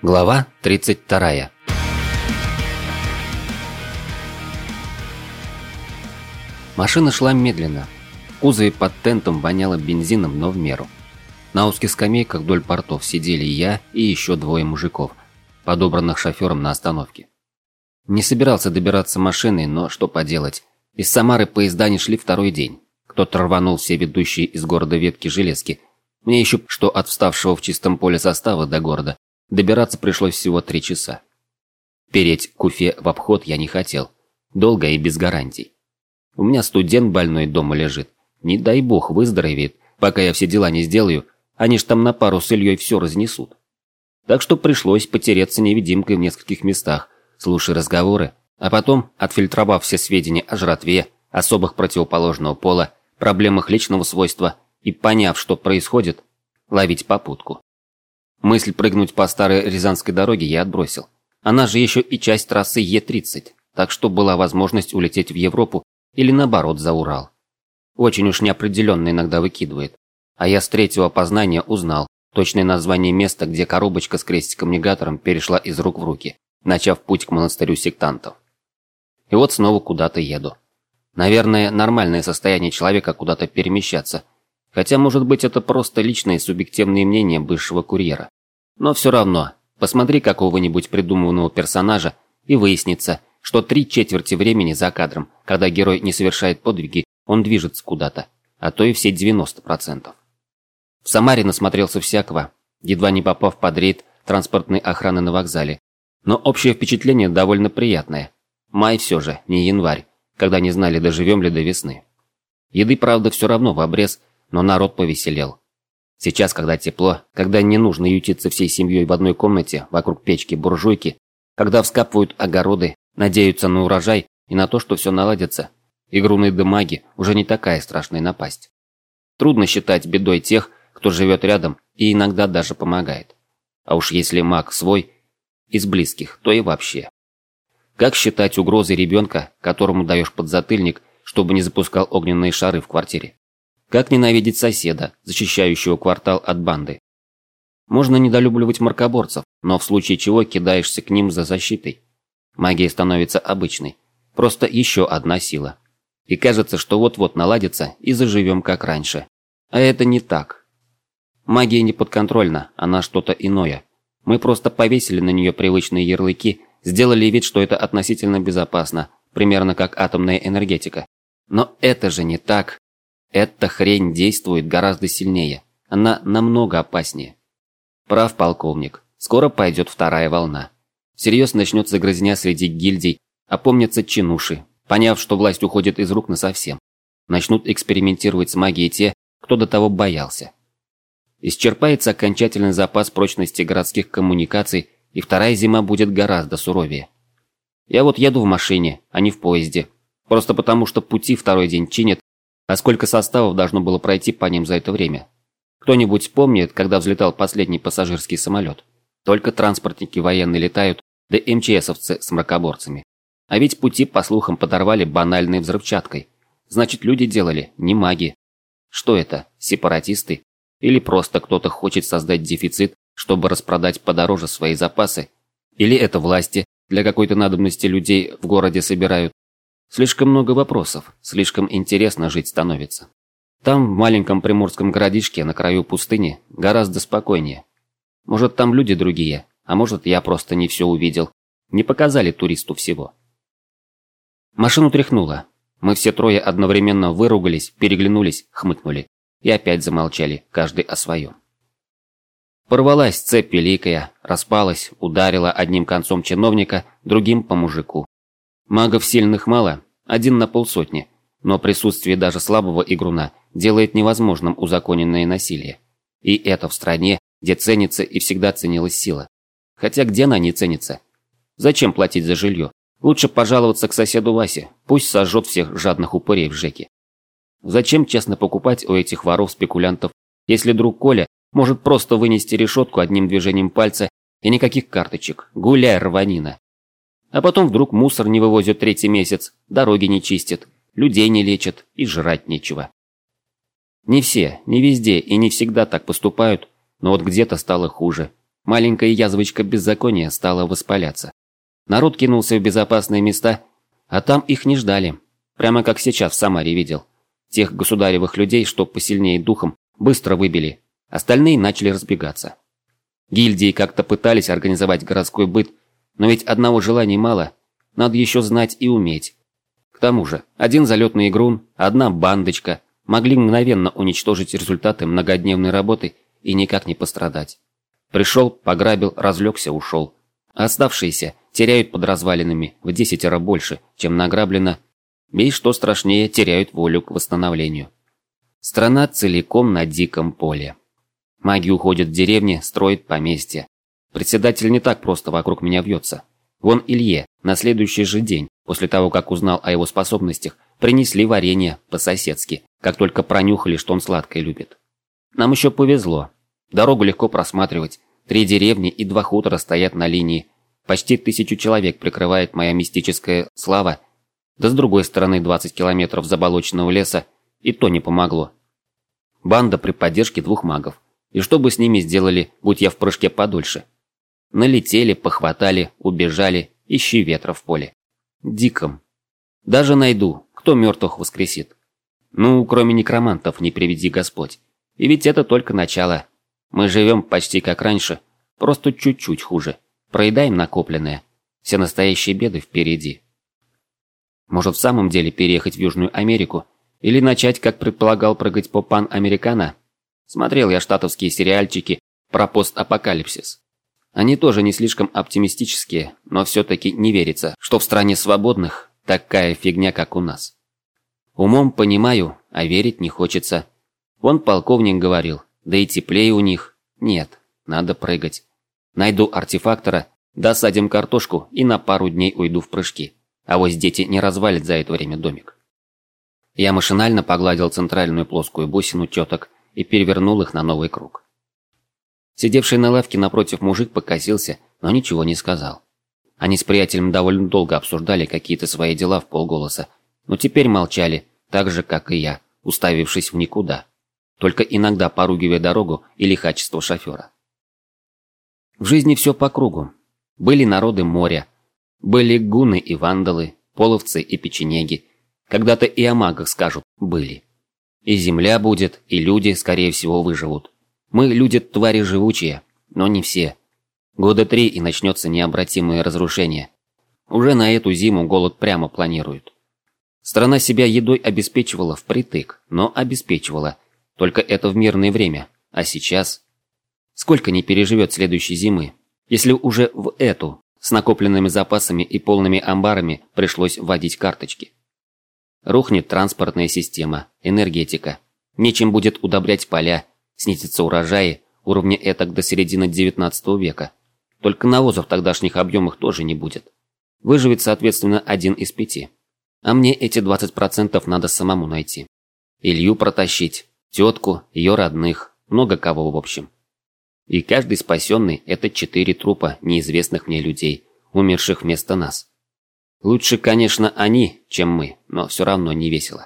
Глава 32. Машина шла медленно. В кузове под тентом воняло бензином, но в меру. На узких скамейках вдоль бортов сидели я и еще двое мужиков, подобранных шофером на остановке. Не собирался добираться машиной, но что поделать. Из Самары поезда не шли второй день. Кто-то рванул все ведущие из города ветки железки. Мне еще что от вставшего в чистом поле состава до города добираться пришлось всего 3 часа. Переть к Уфе в обход я не хотел. Долго и без гарантий. У меня студент больной дома лежит. Не дай бог выздоровеет, пока я все дела не сделаю, они ж там на пару с Ильей все разнесут. Так что пришлось потереться невидимкой в нескольких местах, слушая разговоры, а потом, отфильтровав все сведения о жратве, особых противоположного пола, проблемах личного свойства и поняв, что происходит, ловить попутку. Мысль прыгнуть по старой Рязанской дороге я отбросил. Она же еще и часть трассы Е-30, так что была возможность улететь в Европу или наоборот за Урал. Очень уж неопределенно иногда выкидывает. А я с третьего познания узнал точное название места, где коробочка с крестиком-негатором перешла из рук в руки, начав путь к монастырю сектантов. И вот снова куда-то еду. Наверное, нормальное состояние человека куда-то перемещаться. Хотя, может быть, это просто личные субъективные мнения бывшего курьера. Но все равно, посмотри какого-нибудь придуманного персонажа, и выяснится, что 3/4 времени за кадром, когда герой не совершает подвиги, он движется куда-то, а то и все 90%. В Самаре насмотрелся всякого, едва не попав под рейд транспортной охраны на вокзале. Но общее впечатление довольно приятное. Май все же, не январь, когда не знали, доживем ли до весны. Еды, правда, все равно в обрез, но народ повеселел. Сейчас, когда тепло, когда не нужно ютиться всей семьей в одной комнате вокруг печки-буржуйки, когда вскапывают огороды, надеются на урожай и на то, что все наладится, игруны да маги уже не такая страшная напасть. Трудно считать бедой тех, кто живет рядом и иногда даже помогает. А уж если маг свой, из близких, то и вообще. Как считать угрозой ребенка, которому даешь подзатыльник, чтобы не запускал огненные шары в квартире? Как ненавидеть соседа, защищающего квартал от банды? Можно недолюбливать мракоборцев, но в случае чего кидаешься к ним за защитой. Магия становится обычной. Просто еще одна сила. И кажется, что вот-вот наладится и заживем как раньше. А это не так. Магия не подконтрольна, она что-то иное. Мы просто повесили на нее привычные ярлыки, сделали вид, что это относительно безопасно, примерно как атомная энергетика. Но это же не так. Эта хрень действует гораздо сильнее. Она намного опаснее. Прав полковник. Скоро пойдет вторая волна. Всерьез начнется грызня среди гильдий, опомнятся чинуши, поняв, что власть уходит из рук насовсем. Начнут экспериментировать с магией те, кто до того боялся. Исчерпается окончательный запас прочности городских коммуникаций, и вторая зима будет гораздо суровее. Я вот еду в машине, а не в поезде. Просто потому, что пути второй день чинят, а сколько составов должно было пройти по ним за это время? Кто-нибудь помнит, когда взлетал последний пассажирский самолет? Только транспортники военные летают, да МЧСовцы с мракоборцами. А ведь пути, по слухам, подорвали банальной взрывчаткой. Значит, люди делали, не маги. Что это, сепаратисты? Или просто кто-то хочет создать дефицит, чтобы распродать подороже свои запасы? Или это власти для какой-то надобности людей в городе собирают? Слишком много вопросов, слишком интересно жить становится. Там, в маленьком приморском городишке на краю пустыни, гораздо спокойнее. Может, там люди другие, а может, я просто не все увидел. Не показали туристу всего. Машину тряхнуло. Мы все трое одновременно выругались, переглянулись, хмыкнули. И опять замолчали, каждый о своем. Порвалась цепь великая, распалась, ударила одним концом чиновника, другим по мужику. Магов сильных мало, 1 на 500, но присутствие даже слабого игруна делает невозможным узаконенное насилие. И это в стране, где ценится и всегда ценилась сила. Хотя где она не ценится? Зачем платить за жилье? Лучше пожаловаться к соседу Васе, пусть сожжет всех жадных упырей в ЖЭКе. Зачем честно покупать у этих воров-спекулянтов, если друг Коля может просто вынести решетку одним движением пальца и никаких карточек, гуляй, рванина. А потом вдруг мусор не вывозят 3-й месяц, дороги не чистят, людей не лечат и жрать нечего. Не все, не везде и не всегда так поступают, но вот где-то стало хуже. Маленькая язвочка беззакония стала воспаляться. Народ кинулся в безопасные места, а там их не ждали. Прямо как сейчас в Самаре видел. Тех государевых людей, что посильнее духом, быстро выбили. Остальные начали разбегаться. Гильдии как-то пытались организовать городской быт, но ведь одного желания мало, надо еще знать и уметь. К тому же, один залетный игрун, одна бандочка могли мгновенно уничтожить результаты многодневной работы и никак не пострадать. Пришел, пограбил, разлегся, ушел. А оставшиеся теряют под развалинами в 10 раз больше, чем награблено, и, что страшнее, теряют волю к восстановлению. Страна целиком на диком поле. Маги уходят в деревни, строят поместья. Председатель не так просто вокруг меня вьется. Вон Илье на следующий же день, после того, как узнал о его способностях, принесли варенье по-соседски, как только пронюхали, что он сладкое любит. Нам еще повезло. Дорогу легко просматривать. 3 деревни и 2 хутора стоят на линии. Почти 1000 человек прикрывает моя мистическая слава. Да с другой стороны 20 километров заболоченного леса, и то не помогло. Банда при поддержке 2 магов. И что бы с ними сделали, будь я в прыжке подольше? Налетели, похватали, убежали, ищи ветра в поле. Диком. Даже найду, кто мертвых воскресит. Ну, кроме некромантов, не приведи Господь. И ведь это только начало. Мы живем почти как раньше, просто чуть-чуть хуже. Проедаем накопленное. Все настоящие беды впереди. Может, в самом деле переехать в Южную Америку? Или начать, как предполагал, прыгать по Пан-Американо? Смотрел я штатовские сериальчики про постапокалипсис. Они тоже не слишком оптимистические, но все-таки не верится, что в стране свободных такая фигня, как у нас. Умом понимаю, а верить не хочется. Вон полковник говорил, да и теплее у них. Нет, надо прыгать. Найду артефактора, досадим картошку и на пару дней уйду в прыжки. Авось дети не развалят за это время домик. Я машинально погладил центральную плоскую бусину теток и перевернул их на новый круг. Сидевший на лавке напротив мужик покосился, но ничего не сказал. Они с приятелем довольно долго обсуждали какие-то свои дела вполголоса, но теперь молчали, так же, как и я, уставившись в никуда, только иногда поругивая дорогу и лихачество шофера. В жизни все по кругу. Были народы моря, были гунны и вандалы, половцы и печенеги. Когда-то и о магах скажут «были». И земля будет, и люди, скорее всего, выживут. Мы, люди, твари живучие, но не все. Года 3 и начнется необратимое разрушение. Уже на эту зиму голод прямо планируют. Страна себя едой обеспечивала впритык, но обеспечивала. Только это в мирное время. А сейчас? Сколько не переживет следующей зимы, если уже в эту, с накопленными запасами и полными амбарами, пришлось вводить карточки? Рухнет транспортная система, энергетика. Нечем будет удобрять поля, снизятся урожаи, уровня этак до середины 19 века. Только навоза в тогдашних объемах тоже не будет. Выживет, соответственно, 1 из 5. А мне эти 20% надо самому найти. Илью протащить, тетку, ее родных, много кого в общем. И каждый спасенный – это 4 трупа неизвестных мне людей, умерших вместо нас. Лучше, конечно, они, чем мы, но все равно не весело.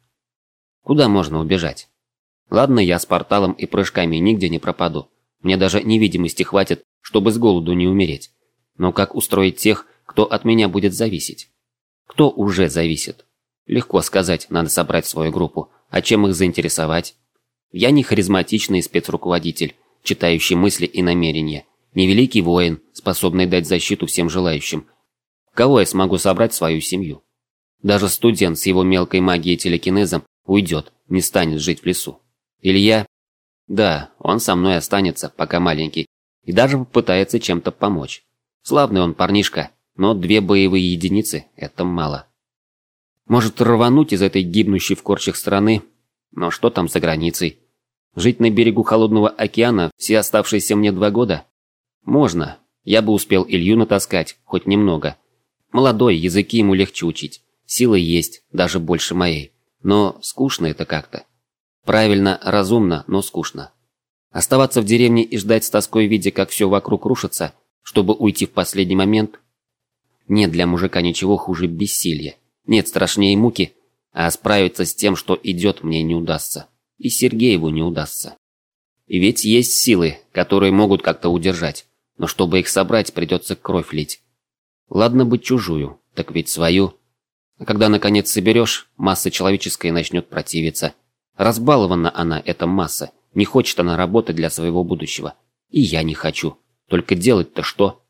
Куда можно убежать? Ладно, я с порталом и прыжками нигде не пропаду. Мне даже невидимости хватит, чтобы с голоду не умереть. Но как устроить тех, кто от меня будет зависеть? Кто уже зависит? Легко сказать, надо собрать свою группу. А чем их заинтересовать? Я не харизматичный спецруководитель, читающий мысли и намерения. Не великий воин, способный дать защиту всем желающим. Кого я смогу собрать в свою семью? Даже студент с его мелкой магией телекинезом уйдет, не станет жить в лесу. Илья? Да, он со мной останется, пока маленький, и даже попытается чем-то помочь. Славный он парнишка, но 2 боевые единицы – это мало. Может рвануть из этой гибнущей в корчах страны, но что там за границей? Жить на берегу холодного океана все оставшиеся мне 2 года? Можно, я бы успел Илью натаскать, хоть немного. Молодой, языки ему легче учить, силы есть, даже больше моей. Но скучно это как-то. Правильно, разумно, но скучно. Оставаться в деревне и ждать с тоской, видя, как все вокруг рушится, чтобы уйти в последний момент? Нет для мужика ничего хуже бессилия. Нет страшнее муки, а справиться с тем, что идет, мне не удастся. И Сергееву не удастся. И ведь есть силы, которые могут как-то удержать. Но чтобы их собрать, придется кровь лить. Ладно бы чужую, так ведь свою. А когда наконец соберешь, масса человеческая начнет противиться. Разбалована она, эта масса. Не хочет она работать для своего будущего. И я не хочу. Только делать-то что?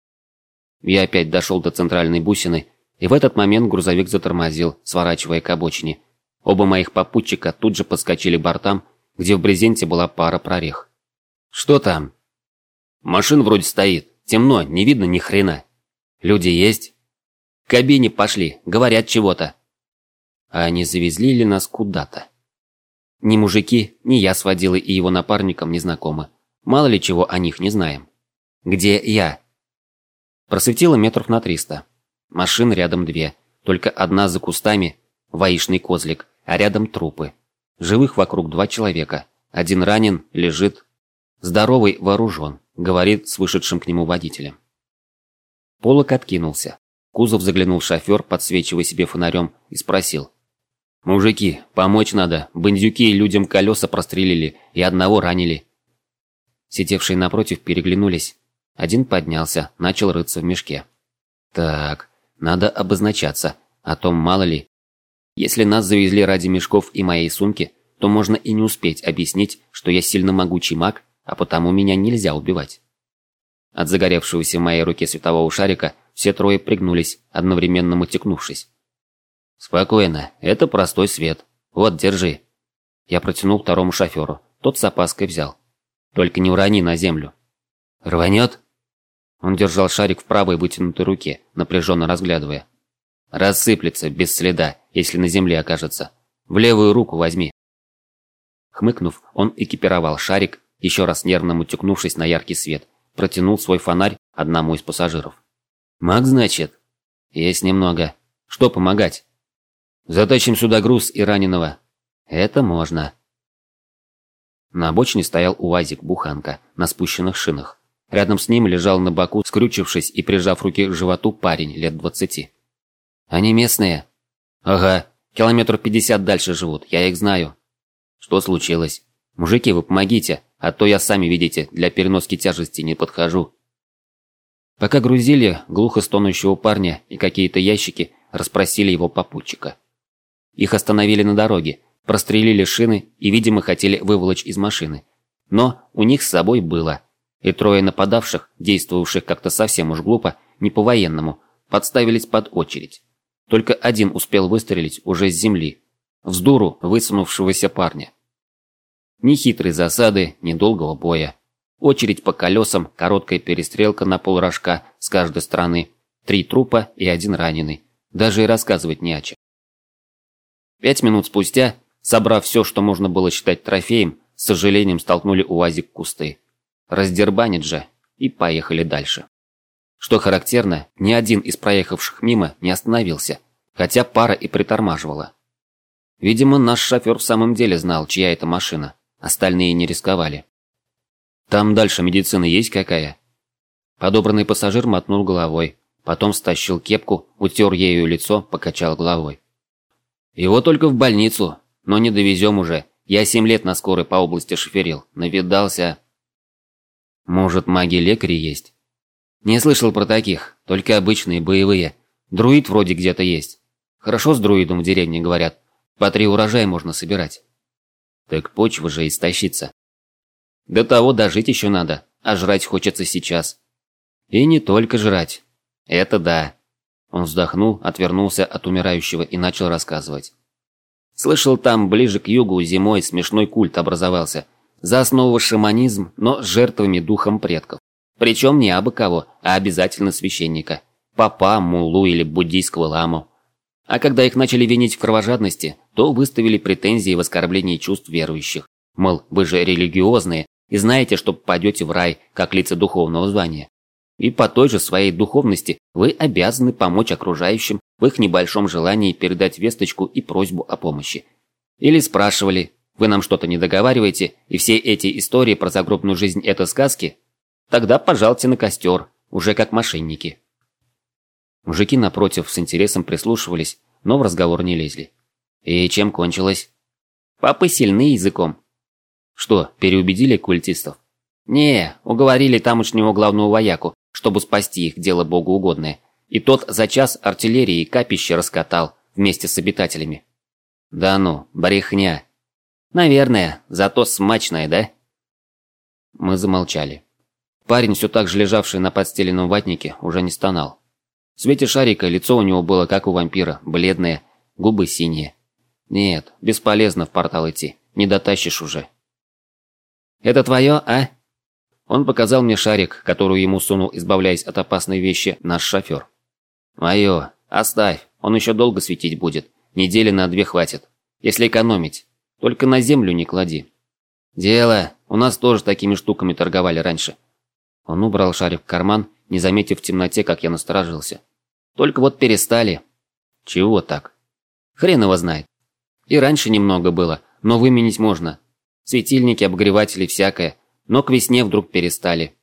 Я опять дошел до центральной бусины, и в этот момент грузовик затормозил, сворачивая к обочине. Оба моих попутчика тут же подскочили к бортам, где в брезенте была пара прорех. «Что там?» «Машина вроде стоит. Темно, не видно ни хрена. Люди есть?» «К кабине пошли, говорят чего-то». А они завезли ли нас куда-то? Ни мужики, ни я с водилой и его напарником не знакомы. Мало ли чего о них не знаем. «Где я?» Просветило метров на 300. Машин рядом 2. Только одна за кустами, воишный козлик, а рядом трупы. Живых вокруг 2 человека. Один ранен, лежит. Здоровый вооружен, говорит с вышедшим к нему водителем. Полок откинулся. В кузов заглянул шофер, подсвечивая себе фонарем, и спросил. «Мужики, помочь надо. Бандюки людям колеса прострелили и одного ранили». Сидевшие напротив переглянулись. Один поднялся, начал рыться в мешке. «Так, надо обозначаться, а то мало ли. Если нас завезли ради мешков и моей сумки, то можно и не успеть объяснить, что я сильно могучий маг, а потому меня нельзя убивать». От загоревшегося в моей руке светового шарика все трое пригнулись, одновременно мотикнувшись. «Спокойно, это простой свет. Вот, держи». Я протянул второму шоферу, тот с опаской взял. «Только не урони на землю». «Рванет?» Он держал шарик в правой вытянутой руке, напряженно разглядывая. «Рассыплется, без следа, если на земле окажется. В левую руку возьми». Хмыкнув, он экипировал шарик, еще раз нервно мутюкнувшись на яркий свет, протянул свой фонарь одному из пассажиров. «Маг, значит?» «Есть немного. Что помогать?» «Затащим сюда груз и раненого». «Это можно». На обочине стоял УАЗик-буханка на спущенных шинах. Рядом с ним лежал на боку, скрючившись и прижав руки к животу, парень лет 20. «Они местные?» «Ага, 50 километров дальше живут, я их знаю». «Что случилось?» «Мужики, вы помогите, а то я, сами видите, для переноски тяжести не подхожу». Пока грузили глухо стонущего парня и какие-то ящики, расспросили его попутчика. Их остановили на дороге, прострелили шины и, видимо, хотели выволочь из машины. Но у них с собой было. И трое нападавших, действовавших как-то совсем уж глупо, не по-военному, подставились под очередь. Только один успел выстрелить уже с земли, в дуру высунувшегося парня. Ни хитрой засады, ни долгого боя. Очередь по колесам, короткая перестрелка на полрожка с каждой стороны, 3 трупа и 1 раненый. Даже и рассказывать не о чем. 5 минут спустя, собрав все, что можно было считать трофеем, с сожалением столкнули УАЗик в кусты. Раздербанит же, и поехали дальше. Что характерно, ни один из проехавших мимо не остановился, хотя пара и притормаживала. Видимо, наш шофер в самом деле знал, чья это машина, остальные не рисковали. «Там дальше медицина есть какая?» Подобранный пассажир мотнул головой, потом стащил кепку, утер ею лицо, покачал головой. «Его только в больницу, но не довезем уже. Я 7 лет на скорой по области шоферил, навидался». «Может, маги-лекари есть?» «Не слышал про таких, только обычные, боевые. Друид вроде где-то есть. Хорошо с друидом в деревне, говорят. По 3 урожая можно собирать». «Так почва же истощится». «До того дожить еще надо, а жрать хочется сейчас». «И не только жрать. Это да». Он вздохнул, отвернулся от умирающего и начал рассказывать. «Слышал, там ближе к югу зимой смешной культ образовался. За основу шаманизм, но с жертвами духом предков. Причем не абы кого, а обязательно священника. Попа, муллу или буддийского ламу. А когда их начали винить в кровожадности, то выставили претензии в оскорблении чувств верующих. Мол, вы же религиозные и знаете, что попадете в рай, как лица духовного звания. И по той же своей духовности вы обязаны помочь окружающим в их небольшом желании передать весточку и просьбу о помощи. Или спрашивали: вы нам что-то не договариваете, и все эти истории про загробную жизнь – это сказки? Тогда пожалуйте на костер, уже как мошенники». Мужики напротив с интересом прислушивались, но в разговор не лезли. «И чем кончилось?» «Папы сильны языком». Что, переубедили культистов? Не, уговорили тамошнего главного вояку, чтобы спасти их, дело богоугодное. И тот за час артиллерии и капище раскатал вместе с обитателями. Да ну, брехня. Наверное, зато смачная, да? Мы замолчали. Парень, все так же лежавший на подстеленном ватнике, уже не стонал. В свете шарика лицо у него было как у вампира, бледное, губы синие. Нет, бесполезно в портал идти, не дотащишь уже. «Это твое, а?» Он показал мне шарик, который ему сунул, избавляясь от опасной вещи, наш шофер. «Мое, оставь, он еще долго светить будет, недели на 2 хватит, если экономить, только на землю не клади». «Дело, у нас тоже такими штуками торговали раньше». Он убрал шарик в карман, не заметив в темноте, как я насторожился. «Только вот перестали». «Чего так?» «Хрен его знает. И раньше немного было, но выменить можно. Светильники, обогреватели, всякое. Но к весне вдруг перестали».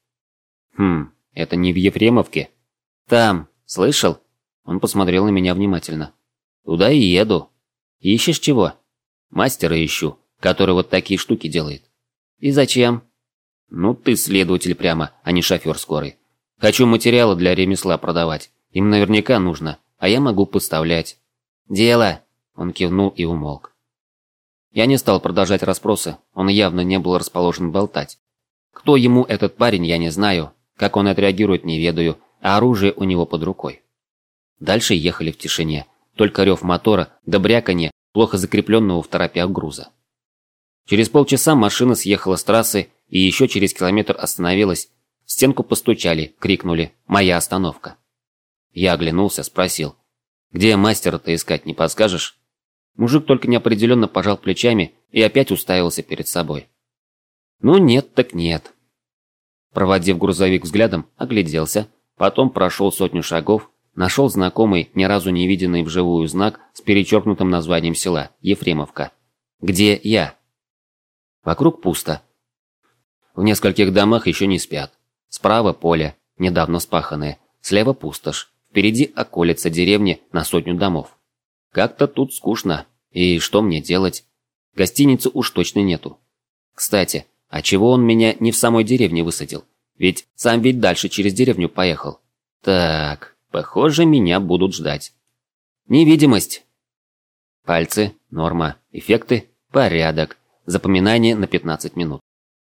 Это не в Ефремовке?» «Там, слышал?» Он посмотрел на меня внимательно. «Туда и еду». «Ищешь чего?» «Мастера ищу, который вот такие штуки делает». «И зачем?» «Ну ты следователь прямо, а не шофер скорый. Хочу материалы для ремесла продавать. Им наверняка нужно, а я могу поставлять». «Дело!» Он кивнул и умолк. Я не стал продолжать расспросы, он явно не был расположен болтать. Кто ему этот парень, я не знаю, как он отреагирует, не ведаю, а оружие у него под рукой. Дальше ехали в тишине, только рев мотора да бряканье плохо закрепленного в торопях груза. Через полчаса машина съехала с трассы и еще через километр остановилась. В стенку постучали, крикнули «Моя остановка». Я оглянулся, спросил: «Где мастера-то искать, не подскажешь?» Мужик только неопределенно пожал плечами и опять уставился перед собой. «Ну нет так нет». Проводив грузовик взглядом, огляделся, потом прошел 100 шагов, нашел знакомый, ни разу не виденный вживую знак с перечеркнутым названием села – Ефремовка. «Где я?» Вокруг пусто. В нескольких домах еще не спят. Справа поле, недавно спаханное, слева пустошь, впереди околица деревни на 100 домов. Как-то тут скучно. И что мне делать? Гостиницы уж точно нету. Кстати, а чего он меня не в самой деревне высадил? Ведь дальше через деревню поехал. Так, похоже, меня будут ждать. Невидимость. Пальцы, норма, эффекты, порядок. Запоминание на 15 минут.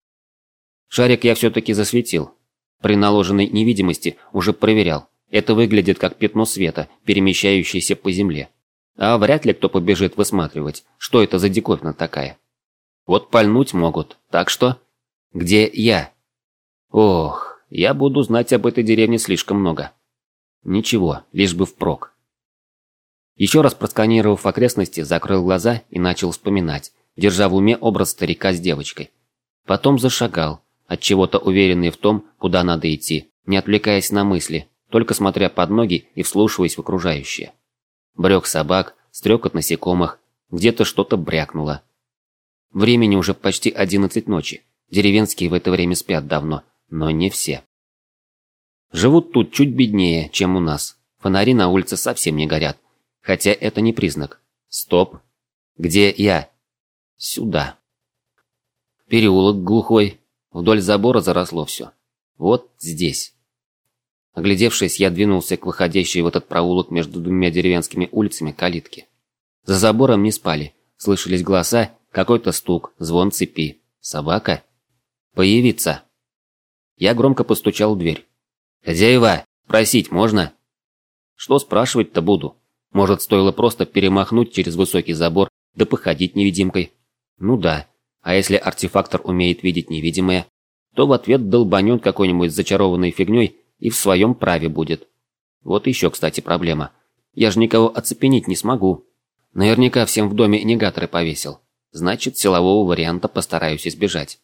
Шарик я все-таки засветил. При наложенной невидимости уже проверял. Это выглядит как пятно света, перемещающееся по земле. А вряд ли кто побежит высматривать, что это за диковина такая. Вот пальнуть могут, так что... Где я? Ох, я буду знать об этой деревне слишком много. Ничего, лишь бы впрок. Еще раз просканировав окрестности, закрыл глаза и начал вспоминать, держа в уме образ старика с девочкой. Потом зашагал, отчего-то уверенный в том, куда надо идти, не отвлекаясь на мысли, только смотря под ноги и вслушиваясь в окружающее. Брёк собак, стрекот насекомых, где-то что-то брякнуло. Времени уже почти 11 ночи, деревенские в это время спят давно, но не все. Живут тут чуть беднее, чем у нас, фонари на улице совсем не горят, хотя это не признак. Стоп. Где я? Сюда. Переулок глухой, вдоль забора заросло все. Вот здесь. Оглядевшись, я двинулся к выходящей в этот проулок между 2 деревенскими улицами калитке. За забором не спали, слышались голоса, какой-то стук, звон цепи. Собака? Появиться. Я громко постучал в дверь. «Хозяева, просить можно?» Что спрашивать-то буду? Может, стоило просто перемахнуть через высокий забор, да походить невидимкой? Ну да, а если артефактор умеет видеть невидимое, то в ответ долбанет какой-нибудь зачарованной фигней и в своем праве будет. Вот еще, кстати, проблема. Я же никого оцепенить не смогу. Наверняка всем в доме негаторы повесил. Значит, силового варианта постараюсь избежать.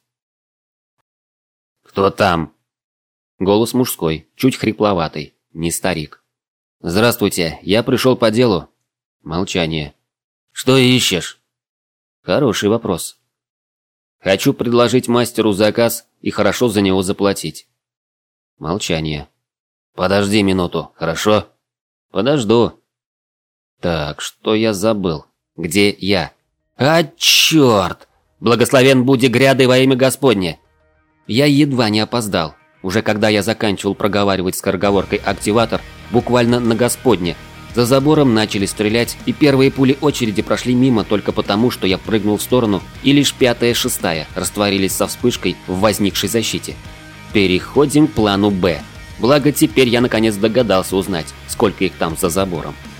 «Кто там?» Голос мужской, чуть хрипловатый, не старик. «Здравствуйте, я пришел по делу». Молчание. «Что ищешь?» Хороший вопрос. «Хочу предложить мастеру заказ и хорошо за него заплатить». Молчание. «Подожди минуту, хорошо?» «Подожду». Так, что я забыл? Где я? А, черт! Благословен буди гряды во имя Господне!» Я едва не опоздал. Уже когда я заканчивал проговаривать скороговоркой «активатор», буквально на Господне, за забором начали стрелять, и первые пули очереди прошли мимо только потому, что я прыгнул в сторону, и лишь 5-я и 6-я растворились со вспышкой в возникшей защите. Переходим к плану «Б». Благо теперь я наконец догадался узнать, сколько их там за забором.